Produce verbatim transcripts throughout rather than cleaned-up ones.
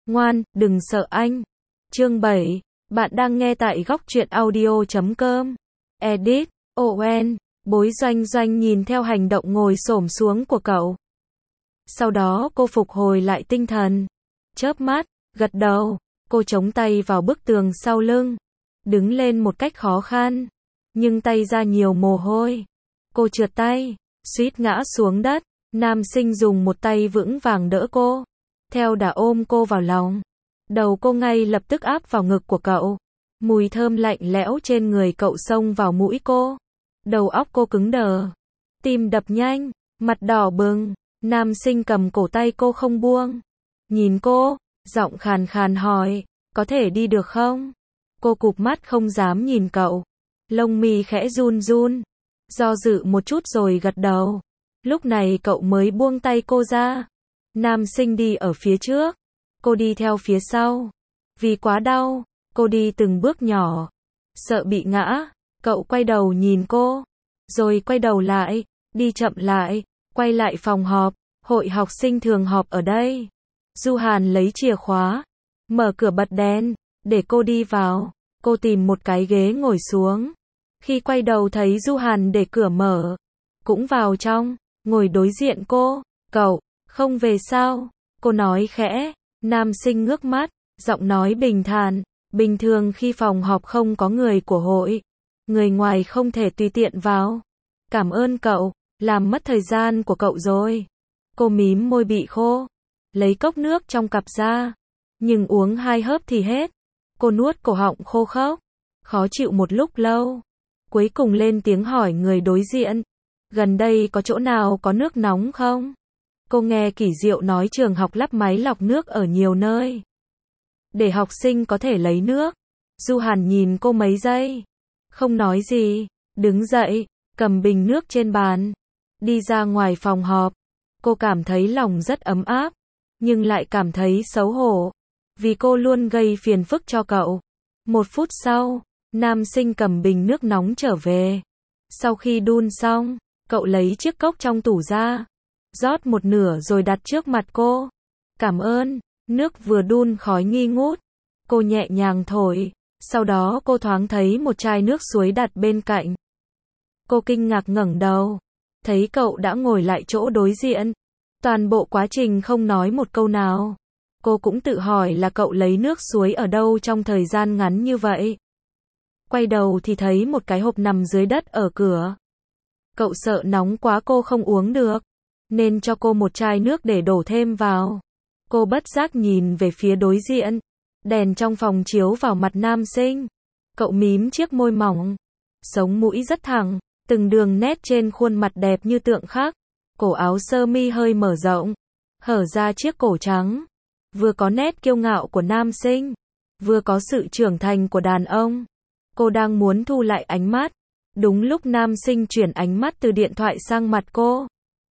Ngoan, đừng sợ anh. Chương bảy. Bạn đang nghe tại góc truyện audio chấm com. Edit. On. Bối Doanh Doanh nhìn theo hành động ngồi xổm xuống của cậu. Sau đó cô phục hồi lại tinh thần. Chớp mắt, gật đầu. Cô chống tay vào bức tường sau lưng. Đứng lên một cách khó khăn. Nhưng tay ra nhiều mồ hôi. Cô trượt tay, suýt ngã xuống đất. Nam sinh dùng một tay vững vàng đỡ cô. Theo đã ôm cô vào lòng. Đầu cô ngay lập tức áp vào ngực của cậu. Mùi thơm lạnh lẽo trên người cậu xông vào mũi cô. Đầu óc cô cứng đờ. Tim đập nhanh, mặt đỏ bừng. Nam sinh cầm cổ tay cô không buông. Nhìn cô, giọng khàn khàn hỏi, có thể đi được không? Cô cụp mắt không dám nhìn cậu. Lông mi khẽ run run. Do dự một chút rồi gật đầu. Lúc này cậu mới buông tay cô ra. Nam sinh đi ở phía trước. Cô đi theo phía sau. Vì quá đau, cô đi từng bước nhỏ. Sợ bị ngã, cậu quay đầu nhìn cô. Rồi quay đầu lại, đi chậm lại, quay lại phòng họp. Hội học sinh thường họp ở đây. Du Hàn lấy chìa khóa, mở cửa bật đèn, để cô đi vào. Cô tìm một cái ghế ngồi xuống. Khi quay đầu thấy Du Hàn để cửa mở, cũng vào trong, ngồi đối diện cô. Cậu, không về sao? Cô nói khẽ. Nam sinh ngước mắt, giọng nói bình thản. Bình thường khi phòng họp không có người của hội, người ngoài không thể tùy tiện vào. Cảm ơn cậu, làm mất thời gian của cậu rồi. Cô mím môi bị khô, lấy cốc nước trong cặp ra, nhưng uống hai hớp thì hết. Cô nuốt cổ họng khô khốc, khó chịu một lúc lâu. Cuối cùng lên tiếng hỏi người đối diện, gần đây có chỗ nào có nước nóng không? Cô nghe Kỷ Diệu nói trường học lắp máy lọc nước ở nhiều nơi, để học sinh có thể lấy nước. Du Hàn nhìn cô mấy giây, không nói gì, đứng dậy, cầm bình nước trên bàn, đi ra ngoài phòng họp. Cô cảm thấy lòng rất ấm áp, nhưng lại cảm thấy xấu hổ, vì cô luôn gây phiền phức cho cậu. Một phút sau, nam sinh cầm bình nước nóng trở về. Sau khi đun xong, cậu lấy chiếc cốc trong tủ ra, rót một nửa rồi đặt trước mặt cô. Cảm ơn. Nước vừa đun khói nghi ngút. Cô nhẹ nhàng thổi. Sau đó cô thoáng thấy một chai nước suối đặt bên cạnh. Cô kinh ngạc ngẩng đầu, thấy cậu đã ngồi lại chỗ đối diện. Toàn bộ quá trình không nói một câu nào. Cô cũng tự hỏi là cậu lấy nước suối ở đâu trong thời gian ngắn như vậy. Quay đầu thì thấy một cái hộp nằm dưới đất ở cửa. Cậu sợ nóng quá cô không uống được, nên cho cô một chai nước để đổ thêm vào. Cô bất giác nhìn về phía đối diện. Đèn trong phòng chiếu vào mặt nam sinh. Cậu mím chiếc môi mỏng, sống mũi rất thẳng, từng đường nét trên khuôn mặt đẹp như tượng khắc. Cổ áo sơ mi hơi mở rộng, hở ra chiếc cổ trắng. Vừa có nét kiêu ngạo của nam sinh, vừa có sự trưởng thành của đàn ông. Cô đang muốn thu lại ánh mắt. Đúng lúc nam sinh chuyển ánh mắt từ điện thoại sang mặt cô.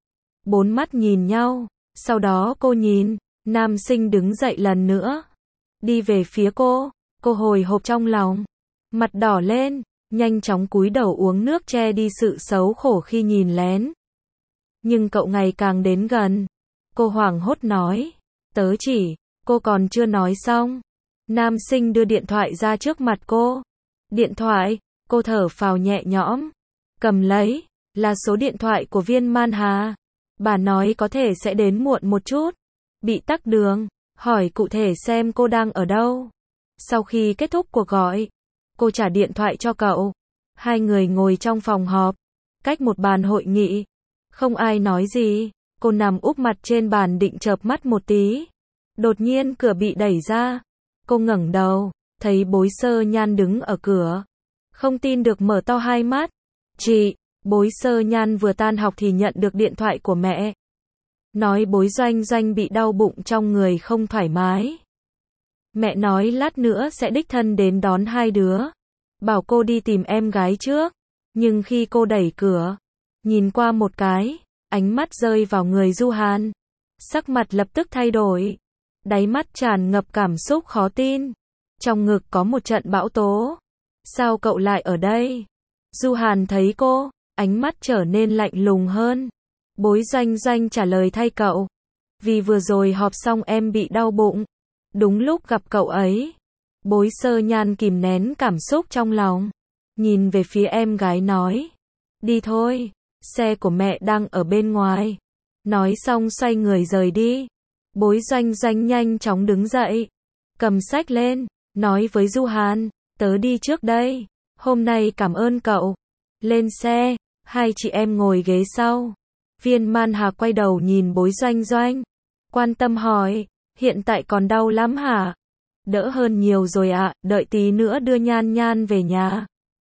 Bốn mắt nhìn nhau. Sau đó cô nhìn, nam sinh đứng dậy lần nữa, đi về phía cô. Cô hồi hộp trong lòng, mặt đỏ lên, nhanh chóng cúi đầu uống nước che đi sự xấu khổ khi nhìn lén. Nhưng cậu ngày càng đến gần. Cô hoảng hốt nói, tớ chỉ, cô còn chưa nói xong. Nam sinh đưa điện thoại ra trước mặt cô. Điện thoại, cô thở phào nhẹ nhõm, cầm lấy, là số điện thoại của Viên Man Hà. Bà nói có thể sẽ đến muộn một chút, bị tắc đường, hỏi cụ thể xem cô đang ở đâu. Sau khi kết thúc cuộc gọi, cô trả điện thoại cho cậu. Hai người ngồi trong phòng họp, cách một bàn hội nghị. Không ai nói gì, cô nằm úp mặt trên bàn định chợp mắt một tí. Đột nhiên cửa bị đẩy ra. Cô ngẩng đầu, thấy Bối Sơ Nhan đứng ở cửa. Không tin được mở to hai mắt. Chị, Bối Sơ Nhan vừa tan học thì nhận được điện thoại của mẹ. Nói Bối Doanh Doanh bị đau bụng trong người không thoải mái. Mẹ nói lát nữa sẽ đích thân đến đón hai đứa. Bảo cô đi tìm em gái trước. Nhưng khi cô đẩy cửa, nhìn qua một cái, ánh mắt rơi vào người Du Hàn. Sắc mặt lập tức thay đổi. Đáy mắt tràn ngập cảm xúc khó tin. Trong ngực có một trận bão tố. Sao cậu lại ở đây? Du Hàn thấy cô, ánh mắt trở nên lạnh lùng hơn. Bối Doanh Doanh trả lời thay cậu. Vì vừa rồi họp xong em bị đau bụng. Đúng lúc gặp cậu ấy, Bối Sơ Nhan kìm nén cảm xúc trong lòng, nhìn về phía em gái nói, đi thôi, xe của mẹ đang ở bên ngoài. Nói xong xoay người rời đi. Bối Doanh Doanh nhanh chóng đứng dậy, cầm sách lên, nói với Du Hàn, tớ đi trước đây, hôm nay cảm ơn cậu. Lên xe, hai chị em ngồi ghế sau. Viên Man Hà quay đầu nhìn Bối Doanh Doanh, quan tâm hỏi, hiện tại còn đau lắm hả? Đỡ hơn nhiều rồi ạ, đợi tí nữa đưa Nhan Nhan về nhà.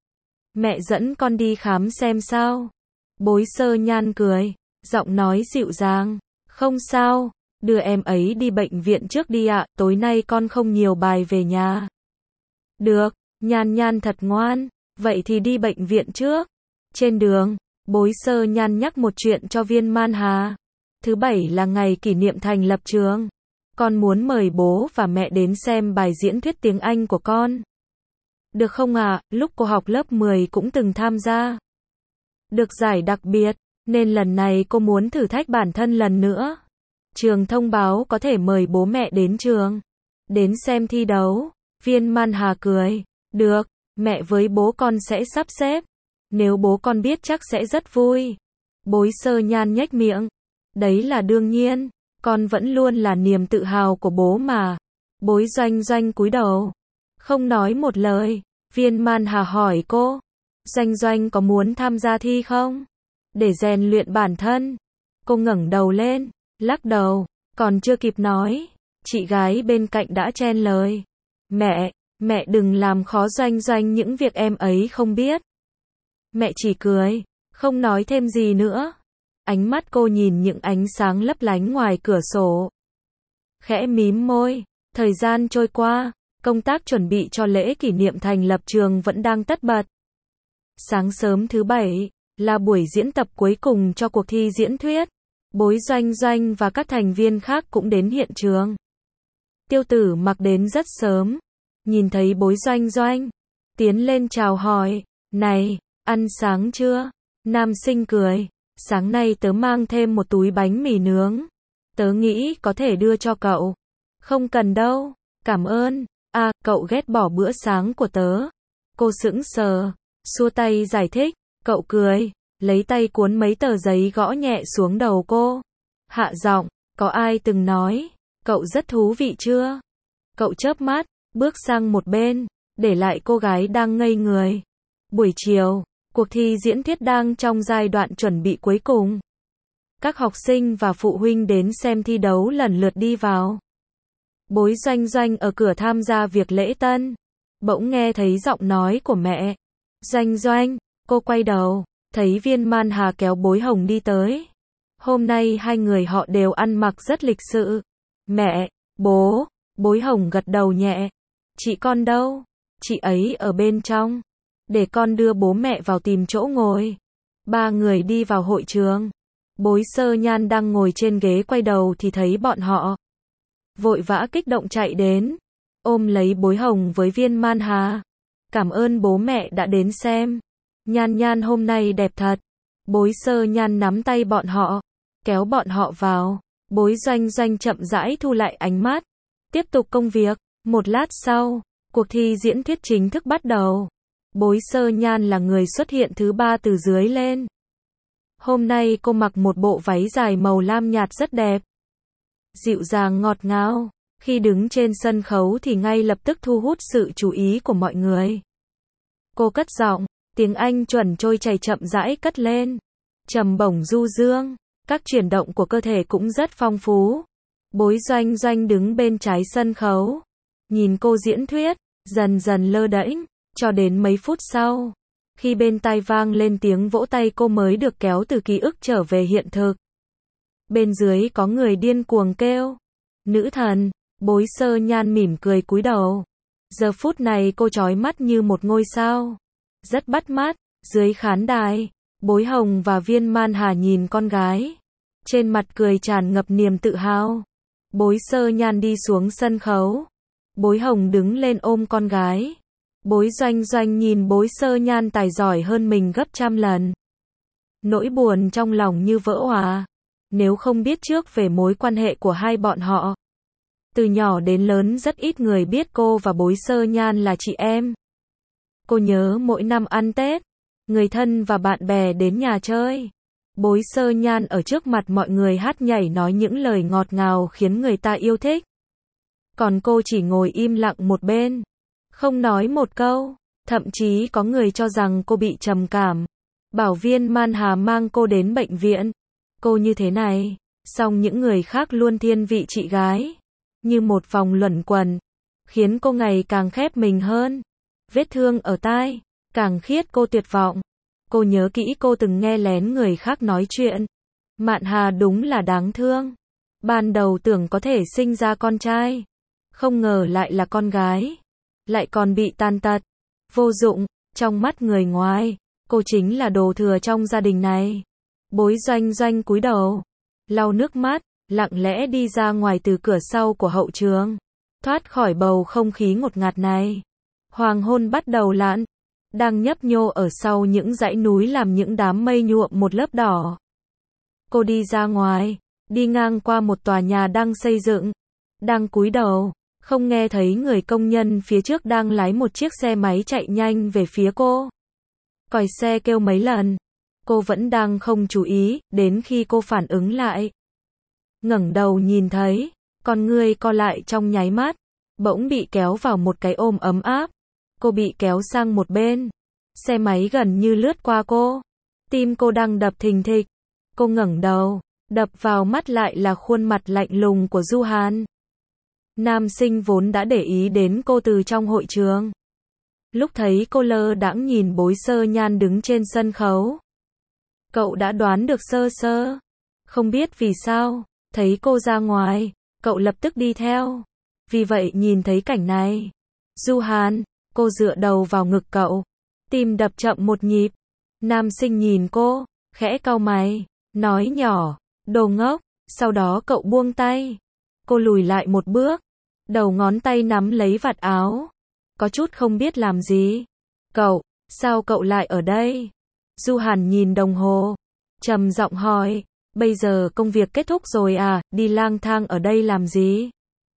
Mẹ dẫn con đi khám xem sao? Bối Sơ Nhan cười, giọng nói dịu dàng, không sao, đưa em ấy đi bệnh viện trước đi ạ, tối nay con không nhiều bài về nhà. Được, Nhan Nhan thật ngoan, vậy thì đi bệnh viện trước. Trên đường, Bối Sơ Nhan nhắc một chuyện cho Viên Man Hà. Thứ bảy là ngày kỷ niệm thành lập trường. Con muốn mời bố và mẹ đến xem bài diễn thuyết tiếng Anh của con. Được không ạ? À? Lúc cô học lớp mười cũng từng tham gia. Được giải đặc biệt, nên lần này cô muốn thử thách bản thân lần nữa. Trường thông báo có thể mời bố mẹ đến trường, đến xem thi đấu. Viên Man Hà cười, được, mẹ với bố con sẽ sắp xếp. Nếu bố con biết chắc sẽ rất vui. Bối Sơ Nhan nhếch miệng, đấy là đương nhiên, con vẫn luôn là niềm tự hào của bố mà. Bối Doanh Doanh cúi đầu, không nói một lời. Viên Man Hà hỏi cô, Doanh Doanh có muốn tham gia thi không? Để rèn luyện bản thân. Cô ngẩng đầu lên, lắc đầu, còn chưa kịp nói, chị gái bên cạnh đã chen lời. Mẹ, mẹ đừng làm khó Doanh Doanh những việc em ấy không biết. Mẹ chỉ cười, không nói thêm gì nữa. Ánh mắt cô nhìn những ánh sáng lấp lánh ngoài cửa sổ. Khẽ mím môi, thời gian trôi qua, công tác chuẩn bị cho lễ kỷ niệm thành lập trường vẫn đang tất bật. Sáng sớm thứ bảy, là buổi diễn tập cuối cùng cho cuộc thi diễn thuyết. Bối Doanh Doanh và các thành viên khác cũng đến hiện trường. Tiêu Tử Mặc đến rất sớm, nhìn thấy Bối Doanh Doanh, tiến lên chào hỏi, này, ăn sáng chưa? Nam sinh cười, sáng nay tớ mang thêm một túi bánh mì nướng, tớ nghĩ có thể đưa cho cậu. Không cần đâu, cảm ơn. À, cậu ghét bỏ bữa sáng của tớ. Cô sững sờ, xua tay giải thích, cậu cười, lấy tay cuốn mấy tờ giấy gõ nhẹ xuống đầu cô. Hạ giọng, có ai từng nói, cậu rất thú vị chưa? Cậu chớp mắt, bước sang một bên, để lại cô gái đang ngây người. Buổi chiều, cuộc thi diễn thuyết đang trong giai đoạn chuẩn bị cuối cùng. Các học sinh và phụ huynh đến xem thi đấu lần lượt đi vào. Bối Doanh Doanh ở cửa tham gia việc lễ tân. Bỗng nghe thấy giọng nói của mẹ. Doanh Doanh, cô quay đầu, thấy Viên Man Hà kéo Bối Hồng đi tới. Hôm nay hai người họ đều ăn mặc rất lịch sự. Mẹ, bố, Bối Hồng gật đầu nhẹ. Chị con đâu? Chị ấy ở bên trong. Để con đưa bố mẹ vào tìm chỗ ngồi. Ba người đi vào hội trường. Bối Sơ Nhan đang ngồi trên ghế quay đầu thì thấy bọn họ. Vội vã kích động chạy đến, ôm lấy Bối Hồng với Viên Man Hà. Cảm ơn bố mẹ đã đến xem. Nhan Nhan hôm nay đẹp thật. Bối Sơ Nhan nắm tay bọn họ, kéo bọn họ vào. Bối Doanh Doanh chậm rãi thu lại ánh mắt, tiếp tục công việc. Một lát sau, cuộc thi diễn thuyết chính thức bắt đầu. Bối Sơ Nhan là người xuất hiện thứ ba từ dưới lên. Hôm nay cô mặc một bộ váy dài màu lam nhạt rất đẹp, dịu dàng ngọt ngào. Khi đứng trên sân khấu thì ngay lập tức thu hút sự chú ý của mọi người. Cô cất giọng, tiếng Anh chuẩn trôi chảy chậm rãi cất lên, trầm bổng du dương, các chuyển động của cơ thể cũng rất phong phú. Bối Doanh Doanh đứng bên trái sân khấu, nhìn cô diễn thuyết, dần dần lơ đễnh, cho đến mấy phút sau, khi bên tai vang lên tiếng vỗ tay cô mới được kéo từ ký ức trở về hiện thực. Bên dưới có người điên cuồng kêu, nữ thần. Bối Sơ Nhan mỉm cười cúi đầu. Giờ phút này cô chói mắt như một ngôi sao, rất bắt mắt. Dưới khán đài, Bối Hồng và Viên Man Hà nhìn con gái, trên mặt cười tràn ngập niềm tự hào. Bối Sơ Nhan đi xuống sân khấu, Bối Hồng đứng lên ôm con gái. Bối Doanh Doanh nhìn Bối Sơ Nhan tài giỏi hơn mình gấp trăm lần. Nỗi buồn trong lòng như vỡ òa. Nếu không biết trước về mối quan hệ của hai bọn họ, Từ nhỏ đến lớn rất ít người biết cô và Bối Sơ Nhan là chị em. Cô nhớ mỗi năm ăn Tết, người thân và bạn bè đến nhà chơi. Bối Sơ Nhan ở trước mặt mọi người hát nhảy nói những lời ngọt ngào khiến người ta yêu thích. Còn cô chỉ ngồi im lặng một bên, không nói một câu. Thậm chí có người cho rằng cô bị trầm cảm. Bảo viên Man Hà mang cô đến bệnh viện. Cô như thế này, song những người khác luôn thiên vị chị gái. Như một vòng luẩn quẩn, khiến cô ngày càng khép mình hơn. Vết thương ở tai, càng khiết cô tuyệt vọng. Cô nhớ kỹ cô từng nghe lén người khác nói chuyện. Mạn Hà đúng là đáng thương. Ban đầu tưởng có thể sinh ra con trai, không ngờ lại là con gái. Lại còn bị tàn tật, vô dụng, trong mắt người ngoài, cô chính là đồ thừa trong gia đình này. Bối Doanh Doanh cúi đầu, lau nước mắt, lặng lẽ đi ra ngoài từ cửa sau của hậu trường, thoát khỏi bầu không khí ngột ngạt này. Hoàng hôn bắt đầu lặn, đang nhấp nhô ở sau những dãy núi làm những đám mây nhuộm một lớp đỏ. Cô đi ra ngoài, đi ngang qua một tòa nhà đang xây dựng, đang cúi đầu, không nghe thấy người công nhân phía trước đang lái một chiếc xe máy chạy nhanh về phía cô. Còi xe kêu mấy lần, cô vẫn đang không chú ý, đến khi cô phản ứng lại. Ngẩng đầu nhìn thấy, con người co lại trong nháy mắt, bỗng bị kéo vào một cái ôm ấm áp. Cô bị kéo sang một bên, xe máy gần như lướt qua cô. Tim cô đang đập thình thịch. Cô ngẩng đầu, đập vào mắt lại là khuôn mặt lạnh lùng của Du Hàn. Nam sinh vốn đã để ý đến cô từ trong hội trường. Lúc thấy cô lơ đãng nhìn Bối Sơ Nhan đứng trên sân khấu, cậu đã đoán được sơ sơ. Không biết vì sao, thấy cô ra ngoài, cậu lập tức đi theo. Vì vậy nhìn thấy cảnh này, Du Hàn, cô dựa đầu vào ngực cậu, tim đập chậm một nhịp. Nam sinh nhìn cô, khẽ cau mày, nói nhỏ, đồ ngốc. Sau đó cậu buông tay. Cô lùi lại một bước, đầu ngón tay nắm lấy vạt áo, có chút không biết làm gì. Cậu, sao cậu lại ở đây? Du Hàn nhìn đồng hồ, trầm giọng hỏi, bây giờ công việc kết thúc rồi à, đi lang thang ở đây làm gì?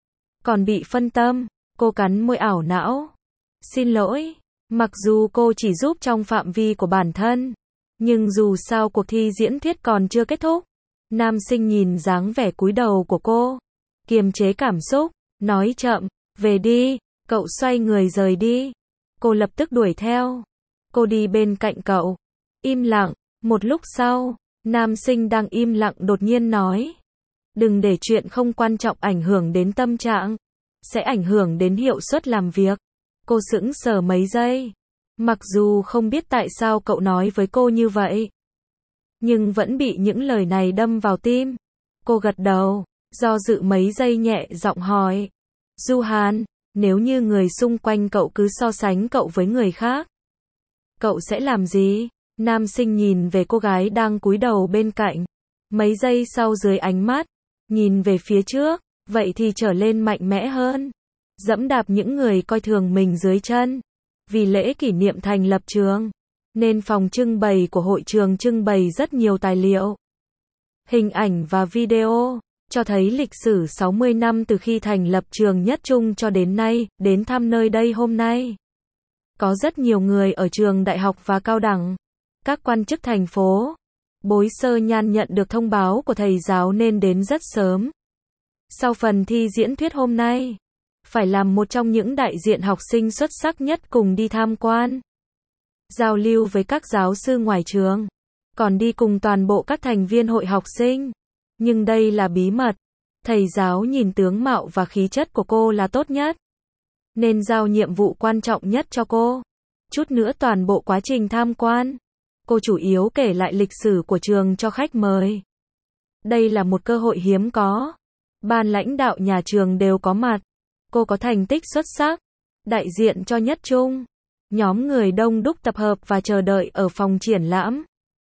Còn bị phân tâm, cô cắn môi ảo não. Xin lỗi, mặc dù cô chỉ giúp trong phạm vi của bản thân, nhưng dù sao cuộc thi diễn thuyết còn chưa kết thúc. Nam sinh nhìn dáng vẻ cúi đầu của cô, kiềm chế cảm xúc, nói chậm, về đi. Cậu xoay người rời đi. Cô lập tức đuổi theo. Cô đi bên cạnh cậu, im lặng. Một lúc sau, nam sinh đang im lặng đột nhiên nói, đừng để chuyện không quan trọng ảnh hưởng đến tâm trạng, sẽ ảnh hưởng đến hiệu suất làm việc. Cô sững sờ mấy giây, mặc dù không biết tại sao cậu nói với cô như vậy, nhưng vẫn bị những lời này đâm vào tim. Cô gật đầu, do dự mấy giây nhẹ giọng hỏi, Du Hàn, nếu như người xung quanh cậu cứ so sánh cậu với người khác, cậu sẽ làm gì? Nam sinh nhìn về cô gái đang cúi đầu bên cạnh, mấy giây sau dưới ánh mắt, nhìn về phía trước, vậy thì trở lên mạnh mẽ hơn, dẫm đạp những người coi thường mình dưới chân. Vì lễ kỷ niệm thành lập trường, nên phòng trưng bày của hội trường trưng bày rất nhiều tài liệu, hình ảnh và video, cho thấy lịch sử sáu mươi năm từ khi thành lập trường Nhất Trung cho đến nay. Đến thăm nơi đây hôm nay, có rất nhiều người ở trường đại học và cao đẳng, các quan chức thành phố. Bối Sơ Nhan nhận được thông báo của thầy giáo nên đến rất sớm. Sau phần thi diễn thuyết hôm nay, phải làm một trong những đại diện học sinh xuất sắc nhất cùng đi tham quan, giao lưu với các giáo sư ngoài trường, còn đi cùng toàn bộ các thành viên hội học sinh. Nhưng đây là bí mật. Thầy giáo nhìn tướng mạo và khí chất của cô là tốt nhất, nên giao nhiệm vụ quan trọng nhất cho cô. Chút nữa toàn bộ quá trình tham quan, cô chủ yếu kể lại lịch sử của trường cho khách mời. Đây là một cơ hội hiếm có. Ban lãnh đạo nhà trường đều có mặt. Cô có thành tích xuất sắc, đại diện cho Nhất Trung. Nhóm người đông đúc tập hợp và chờ đợi ở phòng triển lãm.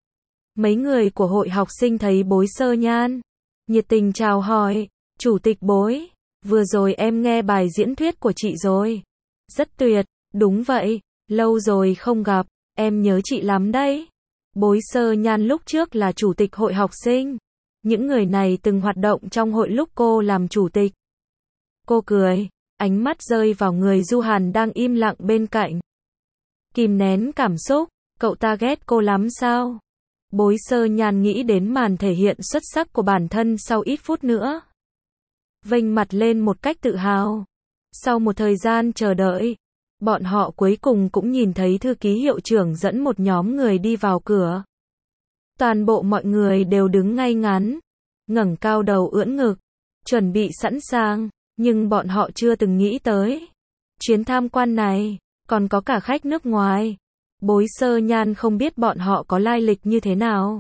Mấy người của hội học sinh thấy Bối Sơ Nhan, nhiệt tình chào hỏi, Chủ tịch Bối, vừa rồi em nghe bài diễn thuyết của chị rồi. Rất tuyệt, đúng vậy, lâu rồi không gặp, em nhớ chị lắm đấy. Bối Sơ Nhan lúc trước là chủ tịch hội học sinh. Những người này từng hoạt động trong hội lúc cô làm chủ tịch. Cô cười, ánh mắt rơi vào người Du Hàn đang im lặng bên cạnh. Kìm nén cảm xúc, cậu ta ghét cô lắm sao? Bối Sơ Nhan nghĩ đến màn thể hiện xuất sắc của bản thân sau ít phút nữa. Vênh mặt lên một cách tự hào. Sau một thời gian chờ đợi, bọn họ cuối cùng cũng nhìn thấy thư ký hiệu trưởng dẫn một nhóm người đi vào cửa. Toàn bộ mọi người đều đứng ngay ngắn, ngẩng cao đầu ưỡn ngực, chuẩn bị sẵn sàng, nhưng bọn họ chưa từng nghĩ tới. Chuyến tham quan này, còn có cả khách nước ngoài. Bối Sơ Nhan không biết bọn họ có lai lịch như thế nào.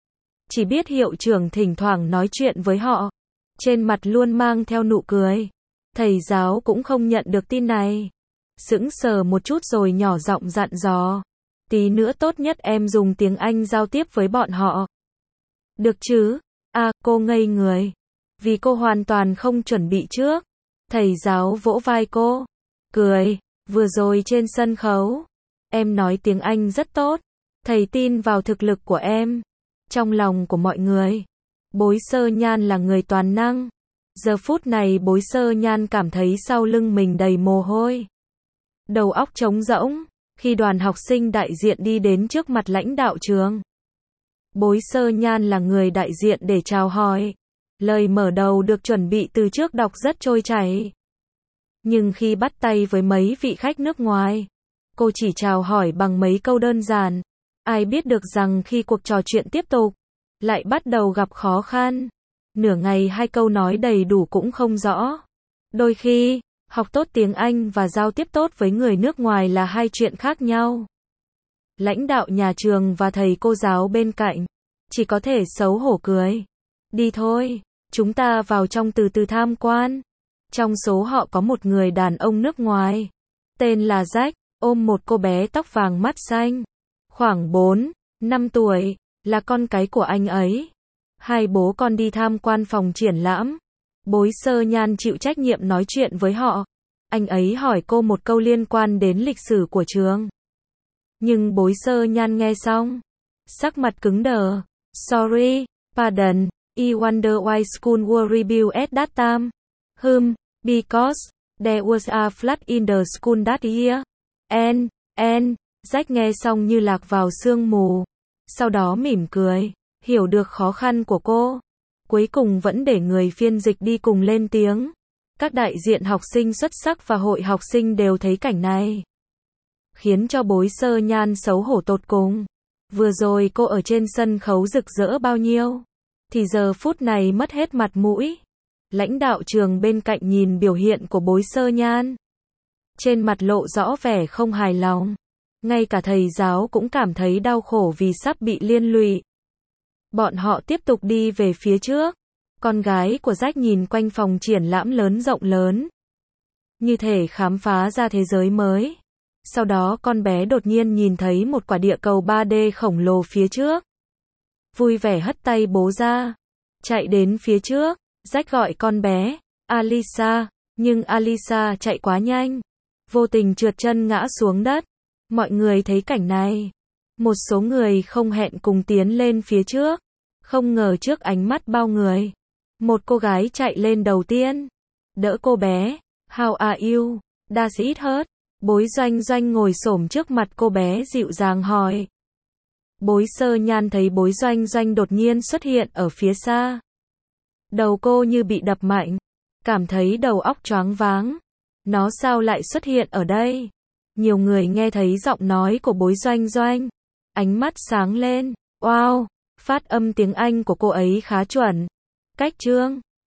Chỉ biết hiệu trưởng thỉnh thoảng nói chuyện với họ, trên mặt luôn mang theo nụ cười. Thầy giáo cũng không nhận được tin này. Sững sờ một chút rồi nhỏ giọng dặn dò. Tí nữa tốt nhất em dùng tiếng Anh giao tiếp với bọn họ. Được chứ? À, cô ngây người. Vì cô hoàn toàn không chuẩn bị trước. Thầy giáo vỗ vai cô. Cười, vừa rồi trên sân khấu. Em nói tiếng Anh rất tốt. Thầy tin vào thực lực của em. Trong lòng của mọi người, Bối Sơ Nhan là người toàn năng. Giờ phút này Bối Sơ Nhan cảm thấy sau lưng mình đầy mồ hôi. Đầu óc trống rỗng, khi đoàn học sinh đại diện đi đến trước mặt lãnh đạo trường. Bối Sơ Nhan là người đại diện để chào hỏi. Lời mở đầu được chuẩn bị từ trước đọc rất trôi chảy. Nhưng khi bắt tay với mấy vị khách nước ngoài, cô chỉ chào hỏi bằng mấy câu đơn giản. Ai biết được rằng khi cuộc trò chuyện tiếp tục, lại bắt đầu gặp khó khăn. Nửa ngày hai câu nói đầy đủ cũng không rõ. Đôi khi, học tốt tiếng Anh và giao tiếp tốt với người nước ngoài là hai chuyện khác nhau. Lãnh đạo nhà trường và thầy cô giáo bên cạnh, chỉ có thể xấu hổ cười. Đi thôi, chúng ta vào trong từ từ tham quan. Trong số họ có một người đàn ông nước ngoài, tên là Jack, ôm một cô bé tóc vàng mắt xanh. Khoảng bốn, năm tuổi, là con cái của anh ấy. Hai bố con đi tham quan phòng triển lãm. Bối Sơ Nhan chịu trách nhiệm nói chuyện với họ. Anh ấy hỏi cô một câu liên quan đến lịch sử của trường. Nhưng Bối Sơ Nhan nghe xong, sắc mặt cứng đờ. Sorry, pardon, I wonder why school were rebuilt at that time. Hmm, because there was a flood in the school that year. And, and, Jack nghe xong như lạc vào sương mù. Sau đó mỉm cười, hiểu được khó khăn của cô. Cuối cùng vẫn để người phiên dịch đi cùng lên tiếng. Các đại diện học sinh xuất sắc và hội học sinh đều thấy cảnh này. Khiến cho Bối Sơ Nhan xấu hổ tột cùng. Vừa rồi cô ở trên sân khấu rực rỡ bao nhiêu, thì giờ phút này mất hết mặt mũi. Lãnh đạo trường bên cạnh nhìn biểu hiện của Bối Sơ Nhan, trên mặt lộ rõ vẻ không hài lòng. Ngay cả thầy giáo cũng cảm thấy đau khổ vì sắp bị liên lụy. Bọn họ tiếp tục đi về phía trước. Con gái của Jack nhìn quanh phòng triển lãm lớn rộng lớn, như thể khám phá ra thế giới mới. Sau đó con bé đột nhiên nhìn thấy một quả địa cầu ba D khổng lồ phía trước. Vui vẻ hất tay bố ra, chạy đến phía trước. Jack gọi con bé, Alisa, nhưng Alisa chạy quá nhanh, vô tình trượt chân ngã xuống đất. Mọi người thấy cảnh này. Một số người không hẹn cùng tiến lên phía trước. Không ngờ trước ánh mắt bao người, một cô gái chạy lên đầu tiên, đỡ cô bé. How are you? Does it hurt? Bối Doanh Doanh ngồi xổm trước mặt cô bé dịu dàng hỏi. Bối Sơ Nhan thấy Bối Doanh Doanh đột nhiên xuất hiện ở phía xa. Đầu cô như bị đập mạnh, cảm thấy đầu óc choáng váng. Nó sao lại xuất hiện ở đây? Nhiều người nghe thấy giọng nói của Bối Doanh Doanh, ánh mắt sáng lên. Wow, phát âm tiếng Anh của cô ấy khá chuẩn. Cách chương